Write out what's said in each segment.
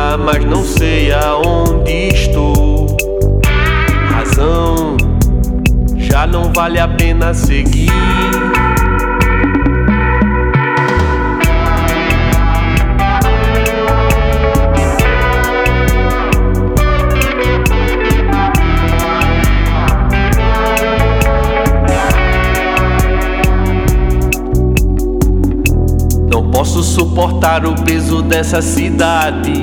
voltar, mas não sei aonde estou. Razão, já não vale a pena seguir. Não posso suportar o peso dessa cidade.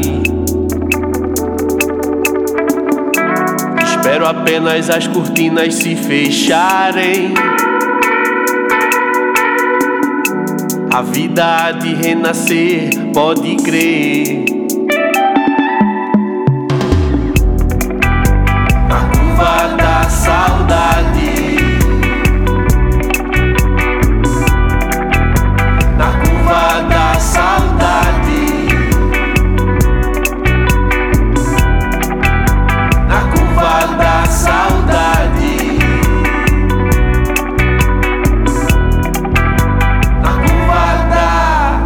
Espero apenas as cortinas se fecharem. A vida há de renascer, pode crer. Na curva da saudade, na curva da saudade, na curva da saudade, na curva da...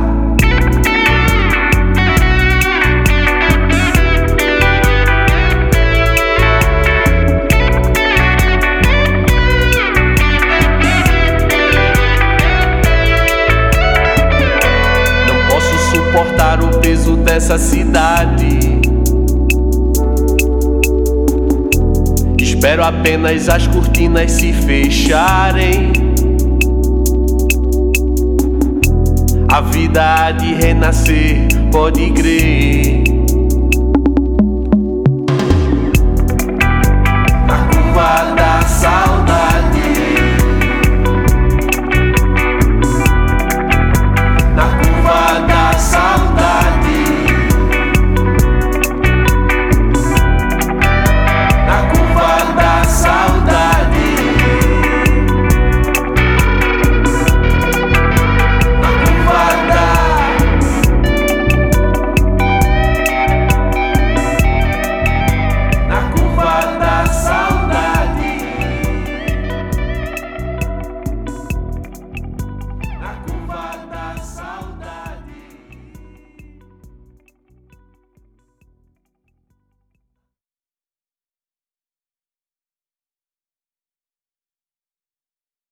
Não posso suportar o peso dessa cidade. Espero apenas as cortinas se fecharem. A vida há de renascer, pode crer.